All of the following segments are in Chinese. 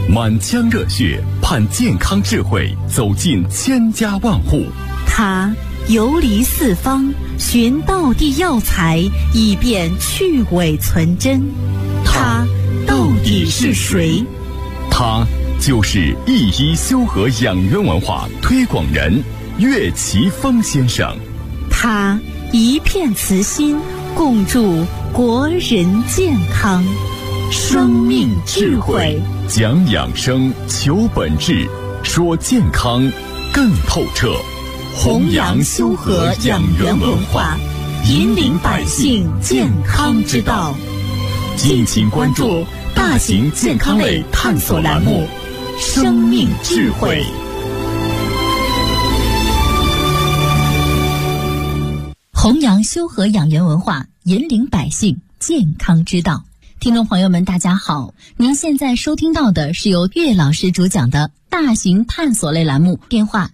满腔热血盼健康智慧走进千家万户。 他游离四方，寻道地药材，以便去伪存真。他到底是谁？ 他就是一一修和养元文化推广人岳奇峰先生。 他一片慈心，共筑国人健康。生命智慧， 讲养生，求本质，说健康更透彻。 弘扬修和养元文化，引领百姓健康之道。 敬请关注大型健康类探索栏目《生命智慧》。 弘扬修和养元文化，引领百姓健康之道。听众朋友们，大家好，您现在收听到的是由岳老师主讲的大型探索类栏目，电话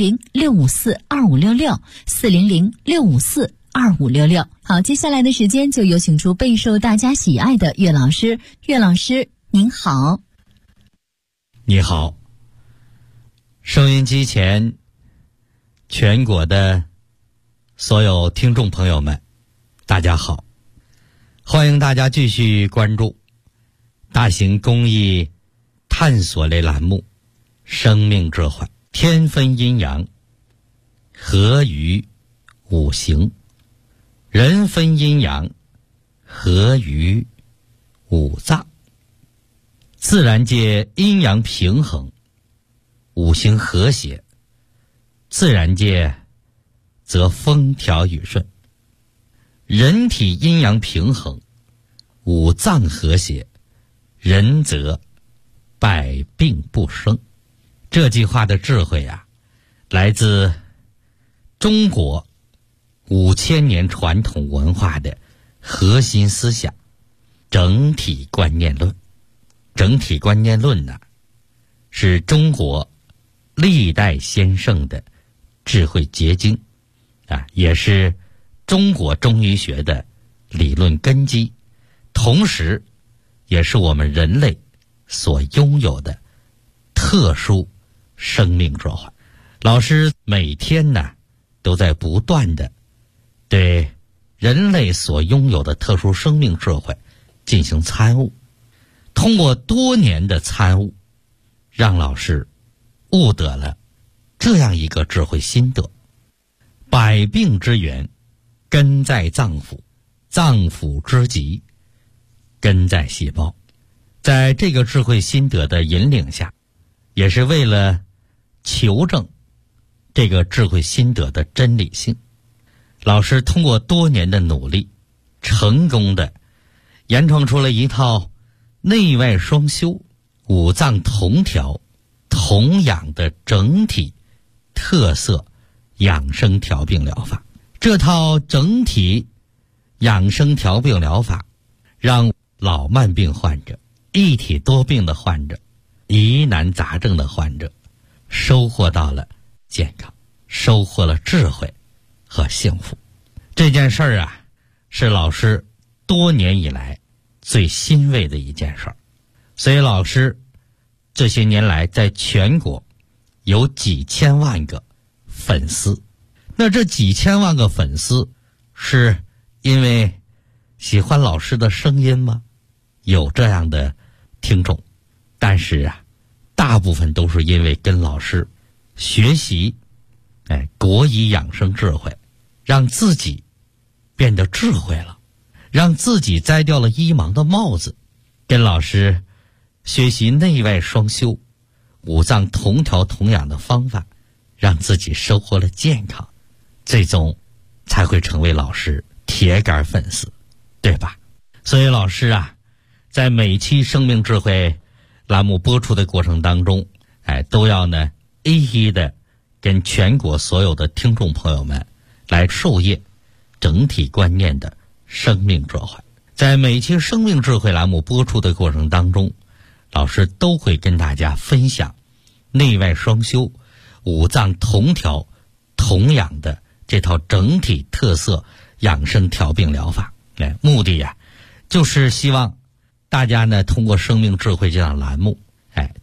400-654-2566，400-654-2566。好，接下来的时间就有请出备受大家喜爱的岳老师。岳老师您好。 你好，收音机前全国的所有听众朋友们，大家好，欢迎大家继续关注大型公益探索类栏目《生命智慧》，天分阴阳，合于五行；人分阴阳，合于五脏。自然界阴阳平衡，五行和谐，自然界则风调雨顺；人体阴阳平衡，五脏和谐，人则百病不生。这句话的智慧啊，来自中国5000年传统文化的核心思想——整体观念论。整体观念论呢，是中国历代先圣的智慧结晶啊，也是中国中医学的理论根基，同时也是我们人类所拥有的特殊生命智慧。老师每天呢都在不断的对人类所拥有的特殊生命智慧进行参悟，通过多年的参悟，让老师悟得了这样一个智慧心得：百病之源根在脏腑，脏腑之疾根在细胞。在这个智慧心得的引领下，也是为了求证这个智慧心得的真理性，老师通过多年的努力，成功的研创出了一套内外双修、五脏同调、同养的整体特色养生调病疗法。这套整体养生调病疗法，让老慢病患者、一体多病的患者、疑难杂症的患者收获到了健康，收获了智慧和幸福。这件事儿啊，是老师多年以来最欣慰的一件事儿。所以老师这些年来在全国有几千万个粉丝。那这几千万个粉丝是因为喜欢老师的声音吗？有这样的听众，但是啊，大部分都是因为跟老师学习国医养生智慧，让自己变得智慧了，让自己摘掉了医盲的帽子，跟老师学习内外双修、五脏同调同养的方法，让自己收获了健康，最终才会成为老师铁杆粉丝，对吧？所以老师啊，在每期生命智慧栏目播出的过程当中，都要呢一一的跟全国所有的听众朋友们来授业整体观念的生命智慧。在每期生命智慧栏目播出的过程当中，老师都会跟大家分享内外双修、五脏同调同养的这套整体特色养生调病疗法。目的呀，就是希望大家呢通过生命智慧这档栏目，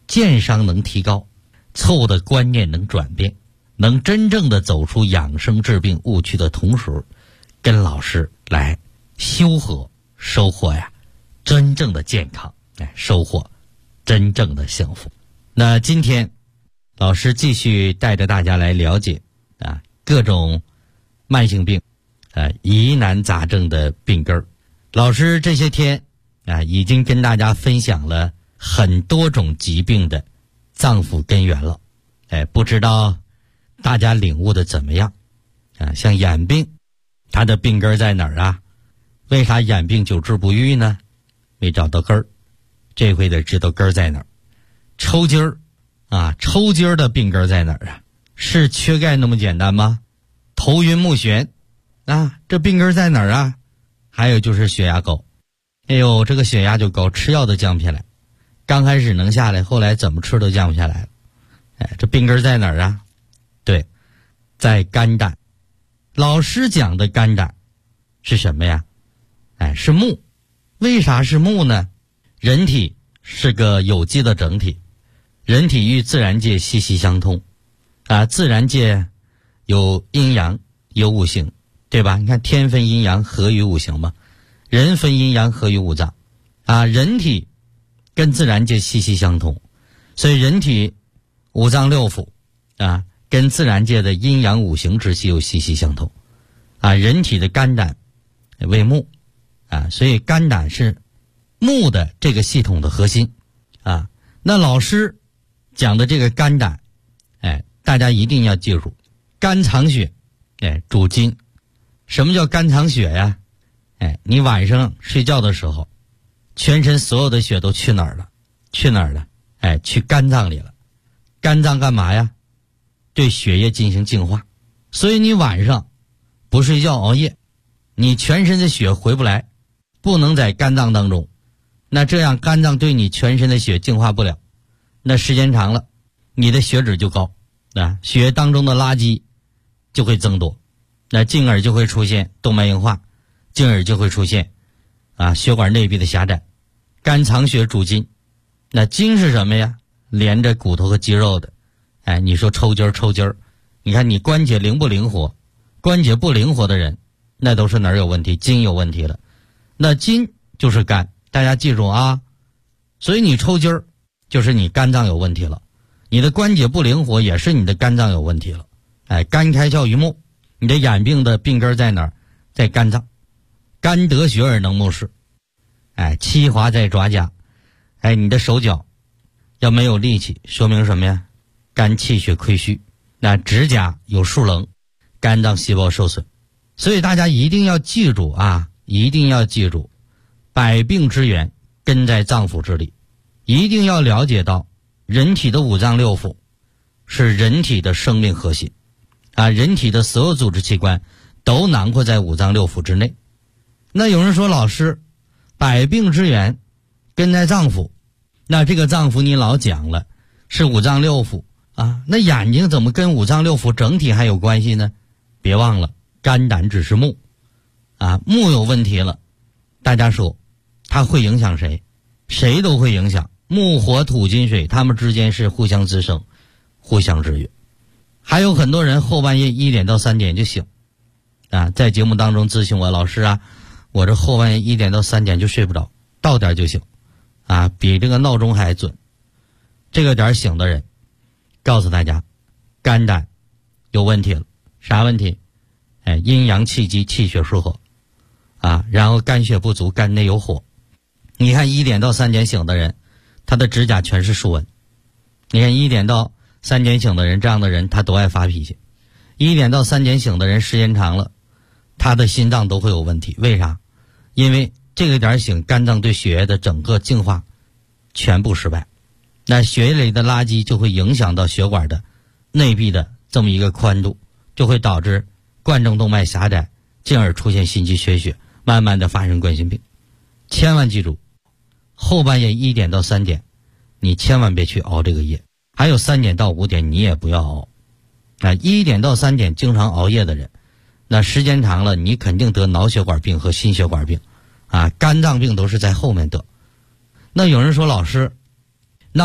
健商能提高，错误的观念能转变，能真正的走出养生治病误区的同时，跟老师来修和，收获呀真正的健康，收获真正的幸福。那今天老师继续带着大家来了解各种慢性病疑难杂症的病根儿。老师这些天已经跟大家分享了很多种疾病的脏腑根源了，不知道大家领悟的怎么样像眼病，它的病根在哪儿啊？为啥眼病久治不愈呢？没找到根儿，这回得知道根儿在哪儿。抽筋儿抽筋儿的病根在哪儿啊？是缺钙那么简单吗？头晕目眩这病根在哪儿啊？还有就是血压高，这个血压就高，吃药都降不下来，刚开始能下来，后来怎么吃都降不下来了。这病根在哪儿啊？对，在肝胆。老师讲的肝胆是什么呀？是木。为啥是木呢？人体是个有机的整体，人体与自然界息息相通自然界有阴阳有五行，对吧？你看天分阴阳合于五行嘛，人分阴阳合于五脏人体跟自然界息息相通，所以人体五脏六腑跟自然界的阴阳五行之气又息息相通人体的肝胆为木所以肝胆是木的这个系统的核心那老师讲的这个肝胆大家一定要记住，肝藏血主筋。什么叫肝藏血呀？你晚上睡觉的时候，全身所有的血都去哪儿了？去肝脏里了。肝脏干嘛呀？对血液进行净化。所以你晚上不睡觉熬夜，你全身的血回不来，不能在肝脏当中，那这样肝脏对你全身的血净化不了，那时间长了你的血脂就高血液当中的垃圾就会增多，那进而就会出现动脉硬化，进而就会出现血管内壁的狭窄。肝藏血主筋，那筋是什么呀？连着骨头和肌肉的你说抽筋儿，你看你关节灵不灵活？关节不灵活的人，那都是哪儿有问题？筋有问题了。那筋就是肝，大家记住所以你抽筋儿就是你肝脏有问题了，你的关节不灵活也是你的肝脏有问题了。肝开窍于目，你的眼病的病根在哪儿？在肝脏。肝得血而能目视，气滑在爪甲。你的手脚要没有力气，说明什么呀？肝气血亏虚。那指甲有竖棱，肝脏细胞受损。所以大家一定要记住一定要记住，百病之源根在脏腑之里。一定要了解到人体的五脏六腑是人体的生命核心人体的所有组织器官都囊括在五脏六腑之内。那有人说，老师，百病之源根在脏腑，那这个脏腑你老讲了是五脏六腑那眼睛怎么跟五脏六腑整体还有关系呢？别忘了肝胆只是木木有问题了，大家说它会影响谁？谁都会影响。木火土金水，它们之间是互相滋生互相制约。还有很多人后半夜1点到3点就醒在节目当中咨询我，老师我这后半夜1点到3点就睡不着，到点就醒比这个闹钟还准。这个点醒的人，告诉大家肝胆有问题了。啥问题？阴阳气机，气血失和然后肝血不足，肝内有火。你看1点到3点醒的人，他的指甲全是竖纹。你看1点到3点醒的人，这样的人他都爱发脾气。1点到3点醒的人，时间长了他的心脏都会有问题。为啥？因为这个点醒，肝脏对血液的整个净化全部失败，那血液里的垃圾就会影响到血管的内壁的这么一个宽度，就会导致冠状动脉狭窄，进而出现心肌缺血，慢慢的发生冠心病。千万记住，后半夜1点到3点你千万别去熬这个夜，还有3点到5点你也不要熬。1点到3点经常熬夜的人，那时间长了你肯定得脑血管病和心血管病肝脏病都是在后面得。那有人说，老师，那我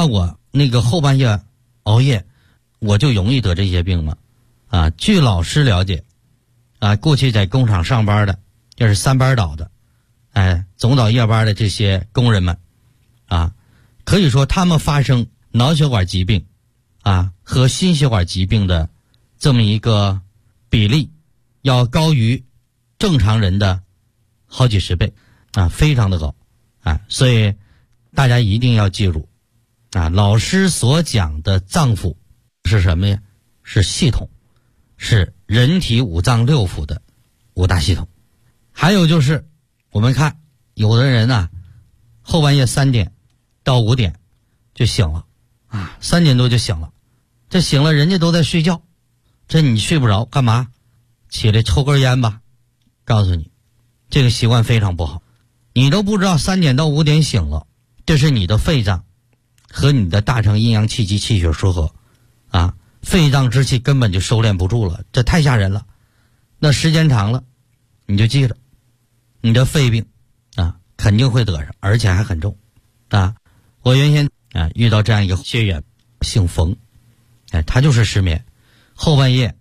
那个后半夜熬夜，我就容易得这些病吗？据老师了解，过去在工厂上班的，就是3班倒的，总倒夜班的这些工人们，可以说他们发生脑血管疾病，和心血管疾病的这么一个比例，要高于正常人的好几十倍，非常的高，所以大家一定要记住，老师所讲的脏腑是什么呀？是系统，是人体五脏六腑的5大系统。还有就是我们看有的人后半夜3点到5点就醒了，3点多就醒了，这醒了人家都在睡觉，这你睡不着干嘛？起来抽根烟吧。告诉你，这个习惯非常不好。你都不知道3点到5点醒了，这是你的肺脏和你的大肠阴阳气机气血失和，肺脏之气根本就收敛不住了，这太吓人了。那时间长了，你就记着，你的肺病肯定会得上，而且还很重。我原先遇到这样一个学员，姓冯，他就是失眠，后半夜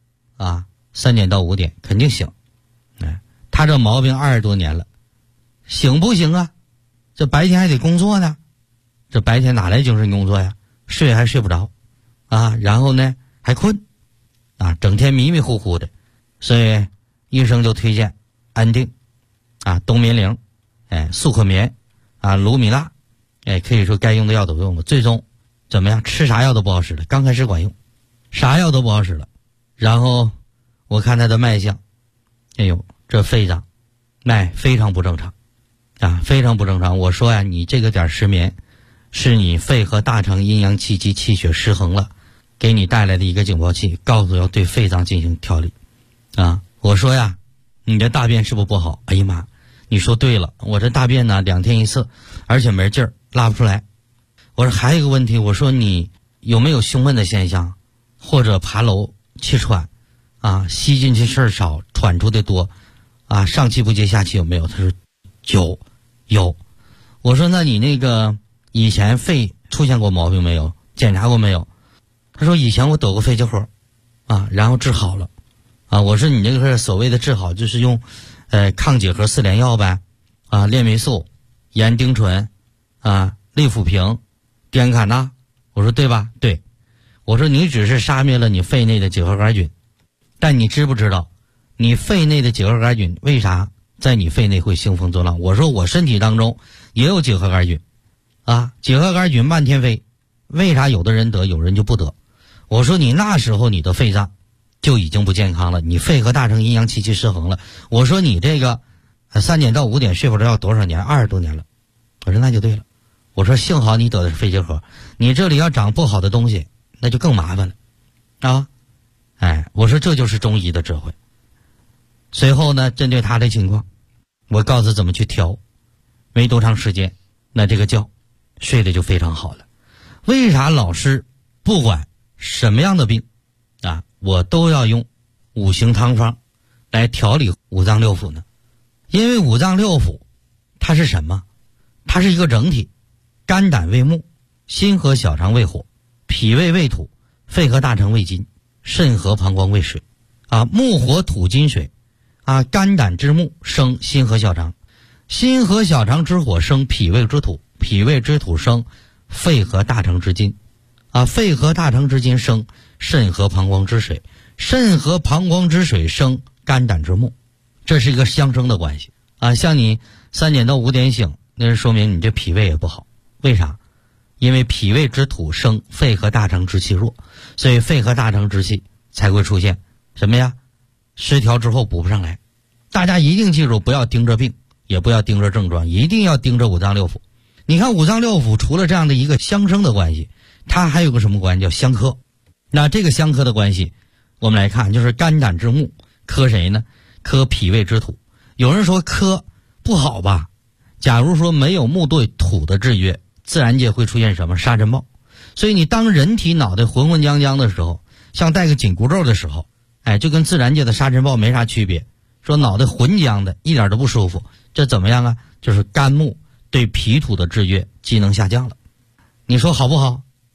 3点到5点肯定醒，他这毛病20多年了，醒不行啊？这白天还得工作呢，这白天哪来精神工作呀？睡还睡不着然后呢还困整天迷迷糊糊的，所以医生就推荐安定冬眠灵速可眠卢米娜，可以说该用的药都用了，最终怎么样？吃啥药都不好使了，刚开始管用，啥药都不好使了。然后我看他的脉象，这肺脏脉非常不正常非常不正常。我说你这个点失眠是你肺和大肠阴阳气机气血失衡了，给你带来的一个警报器，告诉要对肺脏进行调理我说你的大便是不是不好？哎呀妈，你说对了，我这大便呢2天1次，而且没劲儿，拉不出来。我说还有一个问题，我说你有没有胸闷的现象，或者爬楼气喘吸进去事儿少，喘出的多上气不接下气有没有？他说有。我说那你那个以前肺出现过毛病没有？检查过没有？他说以前我得过肺结核然后治好了我说你这个是所谓的治好，就是用抗结核4联药呗链霉素、盐丁醇利辅平、滇卡钠。我说对吧？对。我说你只是杀灭了你肺内的结核杆菌，但你知不知道你肺内的结核杆菌为啥在你肺内会兴风作浪？我说我身体当中也有结核杆菌结核杆菌漫天飞，为啥有的人得有人就不得？我说你那时候你的肺脏就已经不健康了，你肺和大肠阴阳气机失衡了。我说你这个3点到5点睡不着多少年，20多年了。我说那就对了。我说幸好你得的是肺结核，你这里要长不好的东西那就更麻烦了我说这就是中医的智慧。随后呢，针对他的情况，我告诉他怎么去调，没多长时间，那这个觉睡得就非常好了。为啥老师不管什么样的病我都要用5行汤方来调理五脏六腑呢？因为五脏六腑它是什么？它是一个整体，肝胆为木，心和小肠为火，脾胃为土，肺和大肠为金，肾和膀胱为水木火土金水肝胆之木生心和小肠，心和小肠之火生脾胃之土，脾胃之土生肺和大肠之金肺和大肠之金生肾和膀胱之水，肾和膀胱之水生肝胆之木，这是一个相生的关系像你3点到5点醒，那是说明你这脾胃也不好。为啥？因为脾胃之土生肺和大肠之气弱，所以肺和大肠之气才会出现什么呀？失调之后补不上来。大家一定记住，不要盯着病，也不要盯着症状，一定要盯着五脏六腑。你看五脏六腑除了这样的一个相生的关系，它还有个什么关系？叫相克。那这个相克的关系我们来看，就是肝胆之木克谁呢？克脾胃之土。有人说克不好吧，假如说没有木对土的制约，自然界会出现什么？沙尘暴。所以你当人体脑袋浑浑浆浆的时候，像带个紧箍咒的时候就跟自然界的沙尘暴没啥区别。说脑袋浑浆的一点都不舒服，这怎么样啊？就是肝木对脾土的制约机能下降了。你说好不好？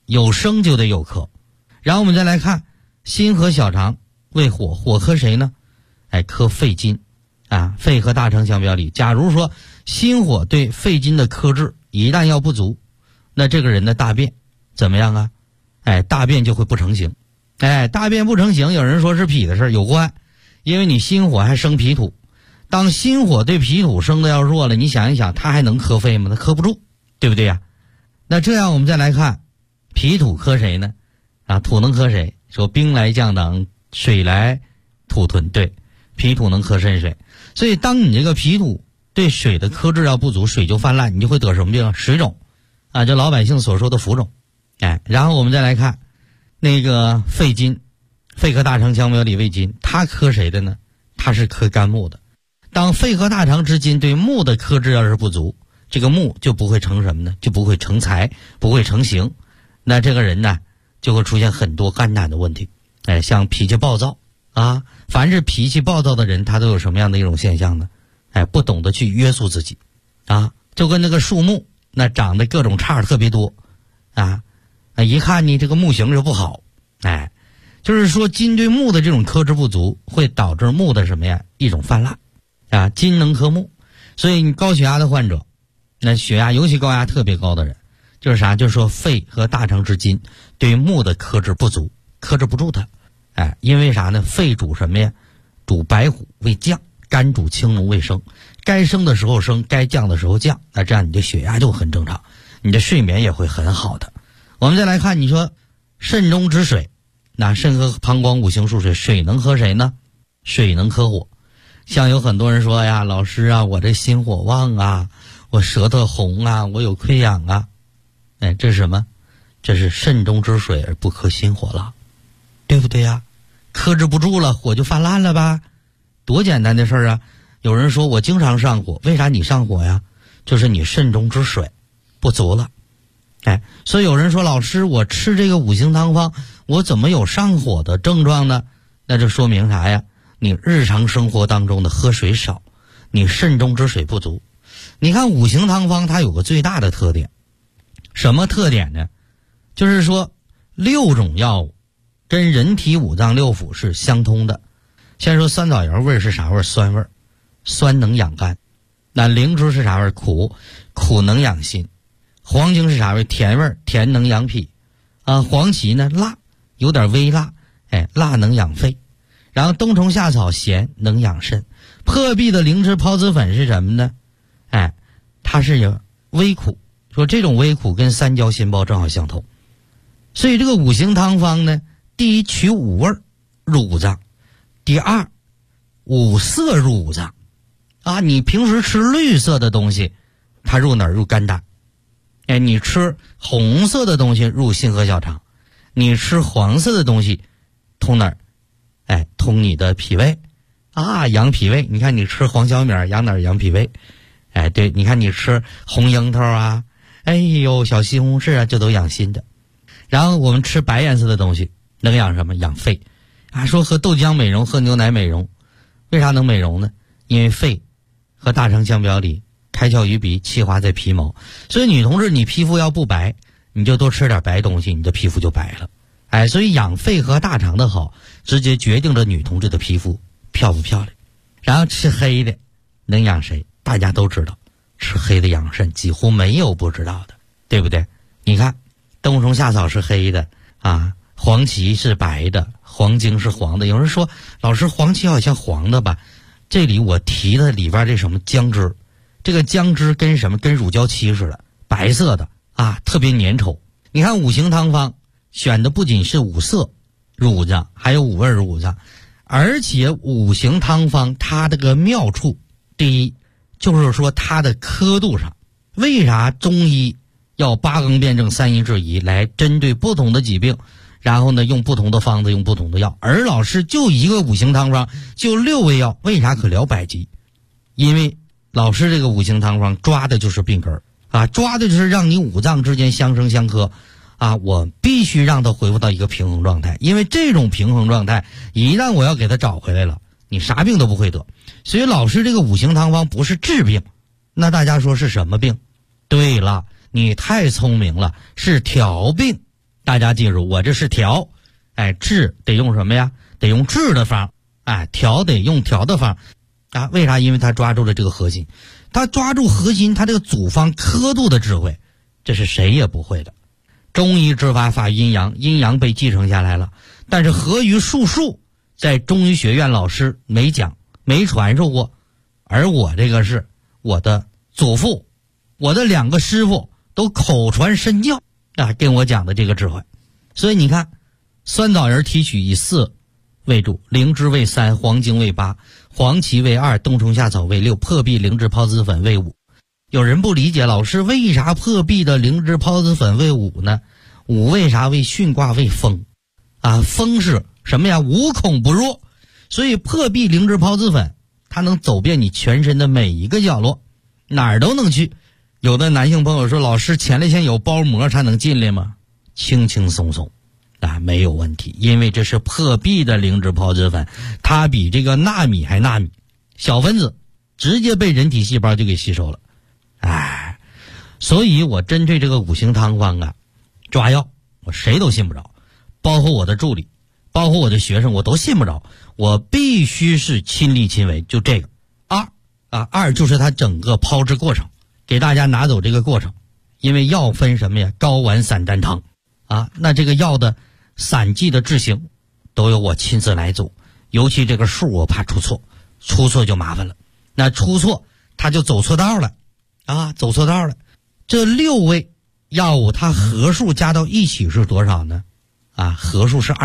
有生就得有克。然后我们再来看心和小肠为火，火克谁呢？克肺金啊，肺和大肠相表里。假如说心火对肺金的克制一旦要不足，那这个人的大便怎么样啊？大便就会不成形。大便不成形，有人说是脾的事儿，有关，因为你心火还生脾土。当心火对脾土生的要弱了，你想一想，它还能克肺吗？它克不住，对不对呀？那这样我们再来看脾土克谁呢？土能克谁？说兵来将挡，水来土屯，对，脾土能克肾水。所以当你这个脾土对水的克制要不足，水就泛滥，你就会得什么病？水肿啊，这老百姓所说的浮肿。然后我们再来看那个肺金，肺和大肠相表里为金，它克谁的呢？它是克肝木的。当肺和大肠之金对木的克制要是不足，这个木就不会成什么呢？就不会成财，不会成形。那这个人呢就会出现很多肝胆的问题。像脾气暴躁啊，凡是脾气暴躁的人，他都有什么样的一种现象呢？不懂得去约束自己啊，就跟那个树木那长得各种杈特别多啊，一看你这个木型就不好。就是说金对木的这种克制不足，会导致木的什么呀？一种泛滥啊，金能克木。所以你高血压的患者，那血压尤其高压特别高的人，就是啥？就是说肺和大肠之金对木的克制不足，克制不住它。因为啥呢？肺主什么呀？主白虎为降，肝主青龙为升，该升的时候升，该降的时候降，那这样你的血压就很正常，你的睡眠也会很好的。我们再来看，你说肾中之水，那肾和膀胱五行属水，水能克谁呢？水能克火。像有很多人说呀，老师啊，我这心火旺啊，我舌头红啊，我有溃疡啊，这是什么？这是肾中之水而不克心火了，对不对呀？克制不住了，火就泛滥了吧？多简单的事儿啊！有人说我经常上火，为啥你上火呀？就是你肾中之水不足了。所以有人说，老师，我吃这个五行汤方，我怎么有上火的症状呢？那就说明啥呀？你日常生活当中的喝水少，你肾中之水不足。你看五行汤方它有个最大的特点，什么特点呢？就是说6种药物跟人体五脏六腑是相通的。先说酸枣油味是啥味？酸味，酸能养肝。那灵芝是啥味？苦，苦能养心。黄精是啥味？甜味，甜能养脾。黄芪呢辣，有点微辣，辣能养肺。然后冬虫夏草咸，能养肾。破壁的灵芝孢子粉是什么呢？它是有微苦，说这种微苦跟三焦心包正好相同。所以这个五行汤方呢，第一取五味入五脏，第二五色入五脏啊。你平时吃绿色的东西，它入哪儿？入肝胆。你吃红色的东西入心和小肠，你吃黄色的东西通哪儿？通你的脾胃啊，养脾胃。你看你吃黄小米养哪儿？养脾胃。对，你看你吃红樱桃啊，小西红柿啊，这都养心的。然后我们吃白颜色的东西能养什么？养肺啊。说喝豆浆美容，喝牛奶美容，为啥能美容呢？因为肺和大肠相表里，开窍于鼻，气化在皮毛。所以女同志，你皮肤要不白，你就多吃点白东西，你的皮肤就白了。所以养肺和大肠的好，直接决定着女同志的皮肤漂不漂亮。然后吃黑的能养谁？大家都知道，吃黑的养肾，几乎没有不知道的，对不对？你看冬虫夏草是黑的啊，黄芪是白的，黄精是黄的。有人说，老师，黄芪好像黄的吧？这里我提的里边这什么姜汁，这个姜汁跟什么？跟乳胶漆似的，白色的啊，特别粘稠。你看五行汤方选的不仅是五色入五脏，还有五味入五脏。而且五行汤方它这个妙处，第一就是说它的刻度上，为啥中医要八纲辩证三医制宜来针对不同的疾病，然后呢用不同的方子，用不同的药。而老师就一个五行汤方，就6味药，为啥可疗百疾？因为老师这个五行汤方抓的就是病根啊，抓的就是让你五脏之间相生相克啊，我必须让它恢复到一个平衡状态。因为这种平衡状态一旦我要给它找回来了，你啥病都不会得。所以老师这个五行汤方不是治病，那大家说是什么病？对了，你太聪明了，是调病大家记住，我这是调，治得用什么呀？得用治的方，调得用调的方，为啥？因为他抓住了这个核心，他抓住核心，他这个祖方刻度的智慧，这是谁也不会的。中医之法法阴阳，阴阳被继承下来了，但是合于术数，在中医学院老师没讲，没传授过，而我这个是我的祖父，我的2个师傅都口传身教跟我讲的这个智慧。所以你看，酸枣仁提取以4为主，灵芝为3，黄精为8，黄芪为2，冬虫夏草为6，破壁灵芝孢子粉为5。有人不理解，老师为啥破壁的灵芝孢子粉为5呢？5为啥为巽卦为风？风是什么呀？无孔不入。所以破壁灵芝孢子粉，它能走遍你全身的每一个角落，哪儿都能去。有的男性朋友说，老师前列腺有包膜才能进来吗？轻轻松松没有问题，因为这是破壁的灵芝孢子粉，它比这个纳米还纳米，小分子直接被人体细胞就给吸收了。所以我针对这个五行汤方抓药我谁都信不着，包括我的助理，包括我的学生，我都信不着，我必须是亲力亲为。就这个二就是它整个炮制过程，给大家拿走这个过程。因为药分什么呀？睾丸散丹汤那这个药的散剂的制型都由我亲自来做，尤其这个数我怕出错就麻烦了。那出错他就走错道了走错道了。这6味药物它合数加到一起是多少呢？合数是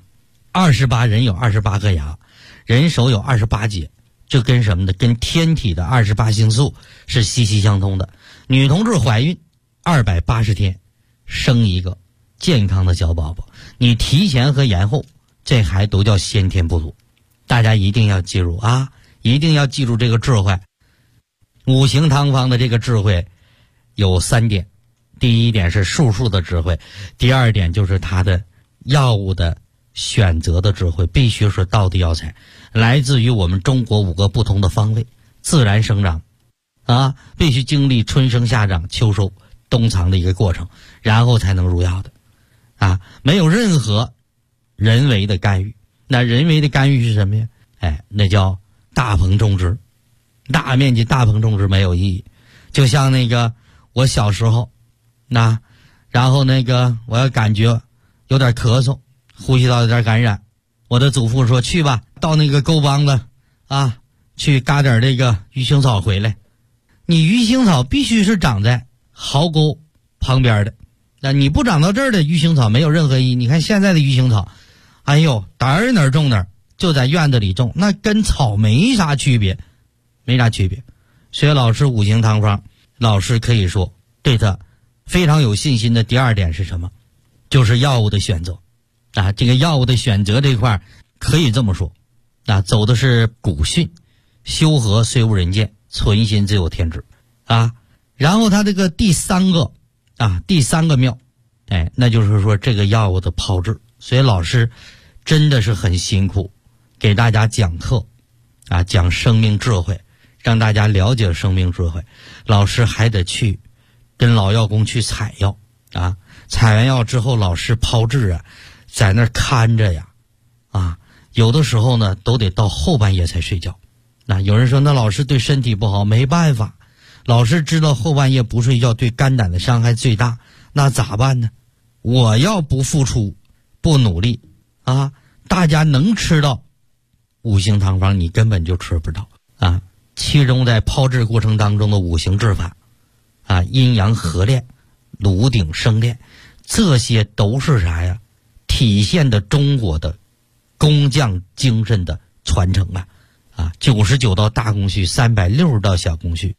28，人有28颗牙，人手有28节，这跟什么呢？跟天体的28星宿是息息相通的。女同志怀孕280天生一个健康的小宝宝，你提前和延后，这还都叫先天不足。大家一定要记住一定要记住这个智慧。五行汤方的这个智慧有3点，第一点是术数的智慧，第2点就是它的药物的选择的智慧，必须是道地药材，来自于我们中国5个不同的方位，自然生长必须经历春生夏长秋收冬藏的一个过程，然后才能入药的没有任何人为的干预。那人为的干预是什么呀？那叫大棚种植，大面积大棚种植没有意义。就像那个我小时候然后我要感觉有点咳嗽，呼吸道有点感染，我的祖父说去吧，到那个沟帮子去嘎点这个鱼腥草回来。你鱼腥草必须是长在壕沟旁边的，那你不长到这儿的鱼腥草没有任何意义。你看现在的鱼腥草，哪儿种哪儿，就在院子里种，那跟草没啥区别。学老师五行汤方，老师可以说对他非常有信心的第2点是什么？就是药物的选择这个药物的选择这块可以这么说走的是古训，修和虽无人见，存心自有天知然后他这个第三个妙那就是说这个药物的炮制。所以老师真的是很辛苦，给大家讲课讲生命智慧，让大家了解生命智慧。老师还得去跟老药工去采药采完药之后，老师炮制在那儿看着有的时候呢都得到后半夜才睡觉。有人说那老师对身体不好，没办法，老师知道后半夜不睡觉对肝胆的伤害最大，那咋办呢？我要不付出不努力大家能吃到五行汤方，你根本就吃不到其中在炮制过程当中的五行制法阴阳合炼，炉鼎生炼，这些都是啥呀？体现的中国的工匠精神的传承99道大工序，360道小工序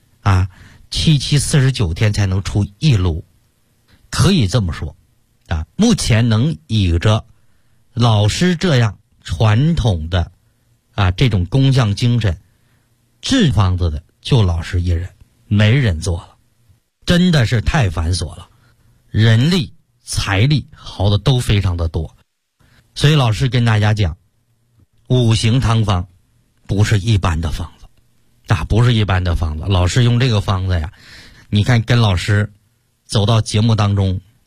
749天才能出一炉。可以这么说目前能以着老师这样传统的这种工匠精神制方子的就老师一人，没人做了，真的是太繁琐了，人力财力耗的都非常的多。所以老师跟大家讲，五行汤方不是一般的方子不是一般的方子。老师用这个方子你看跟老师走到节目当中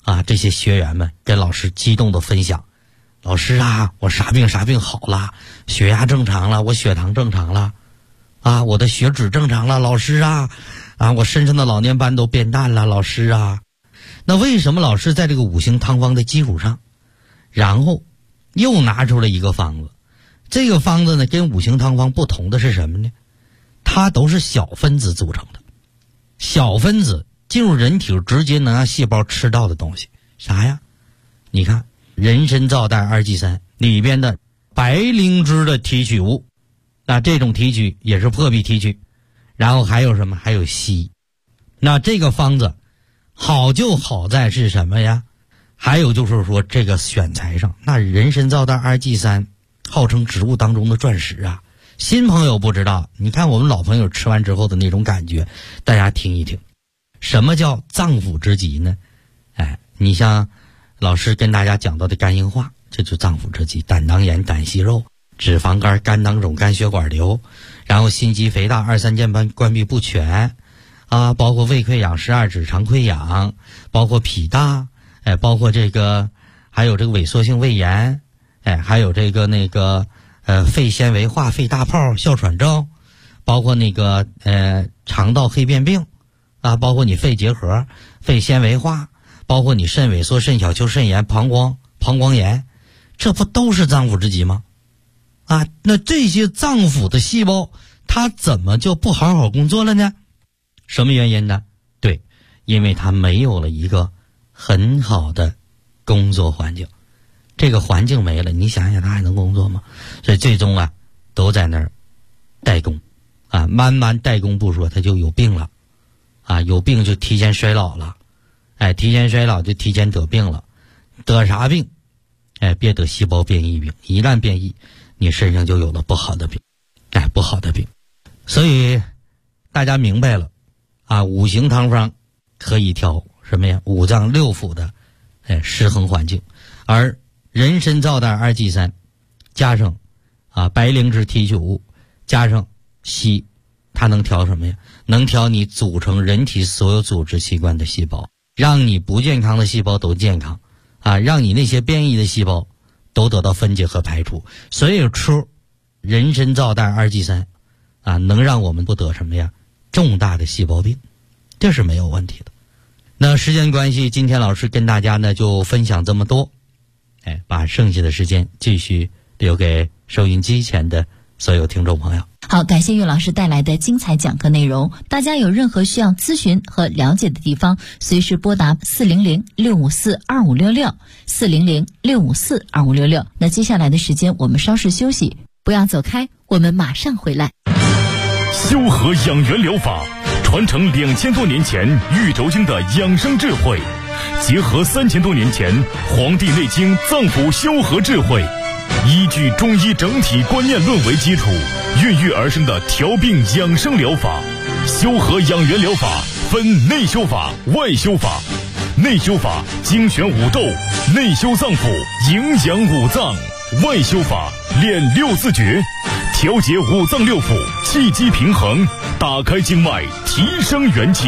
这些学员们跟老师激动的分享，老师啊，我啥病好了，血压正常了，我血糖正常了，我的血脂正常了，老师啊，我身上的老年斑都变淡了，老师啊。那为什么老师在这个五行汤方的基础上，然后又拿出了一个方子？这个方子呢，跟五行汤方不同的是什么呢？它都是小分子组成的，小分子进入人体直接能让细胞吃到的东西，啥呀？你看人参皂苷二剂3里边的白灵芝的提取物，那这种提取也是破壁提取，然后还有什么？还有硒。那这个方子好就好在是什么呀？还有就是说这个选材上，那人参皂苷二剂3号称植物当中的钻石啊。新朋友不知道，你看我们老朋友吃完之后的那种感觉，大家听一听。什么叫脏腑之疾呢？你像老师跟大家讲到的肝硬化，这就脏腑之疾，胆囊炎、胆息肉、脂肪肝、肝囊肿、肝血管瘤，然后心肌肥大、二三键瓣关闭不全包括胃溃疡、十二指肠溃疡，包括脾大，包括这个还有这个萎缩性胃炎，还有这个肺纤维化、肺大泡、哮喘症，包括肠道黑变病包括你肺结核、肺纤维化，包括你肾萎缩、肾小球肾炎、膀胱炎，这不都是脏腑之疾吗？那这些脏腑的细胞它怎么就不好好工作了呢？什么原因呢？对，因为它没有了一个很好的工作环境，这个环境没了，你想想它还能工作吗？所以最终都在那儿怠工慢慢怠工不说，它就有病了有病就提前衰老了，提前衰老就提前得病了。得啥病？别得细胞变异病，一旦变异，你身上就有了不好的病，不好的病。所以大家明白了五行汤方可以调什么呀？五脏六腑的失衡环境，而人参皂苷二剂3加上白灵芝提取物加上硒，它能调什么呀？能调你组成人体所有组织器官的细胞，让你不健康的细胞都健康让你那些变异的细胞都得到分解和排除。所以出人参皂苷二剂3能让我们不得什么呀？重大的细胞病，这是没有问题的。那时间关系，今天老师跟大家呢就分享这么多，把剩下的时间继续留给收音机前的所有听众朋友。 好，感谢岳老师带来的精彩讲课内容。大家有任何需要咨询和了解的地方，随时拨打400-654-2566 400-654-2566。那接下来的时间我们稍事休息，不要走开，我们马上回来。 修和养元疗法传承2000多年前玉轴经的养生智慧，结合3000多年前《黄帝内经》脏腑修和智慧，依据中医整体观念论为基础，孕育而生的调病养生疗法。修和养元疗法分内修法、外修法。内修法精选五斗，内修脏腑，营养五脏；外修法练六字诀，调节五脏六腑，气机平衡，打开经脉，提升元气。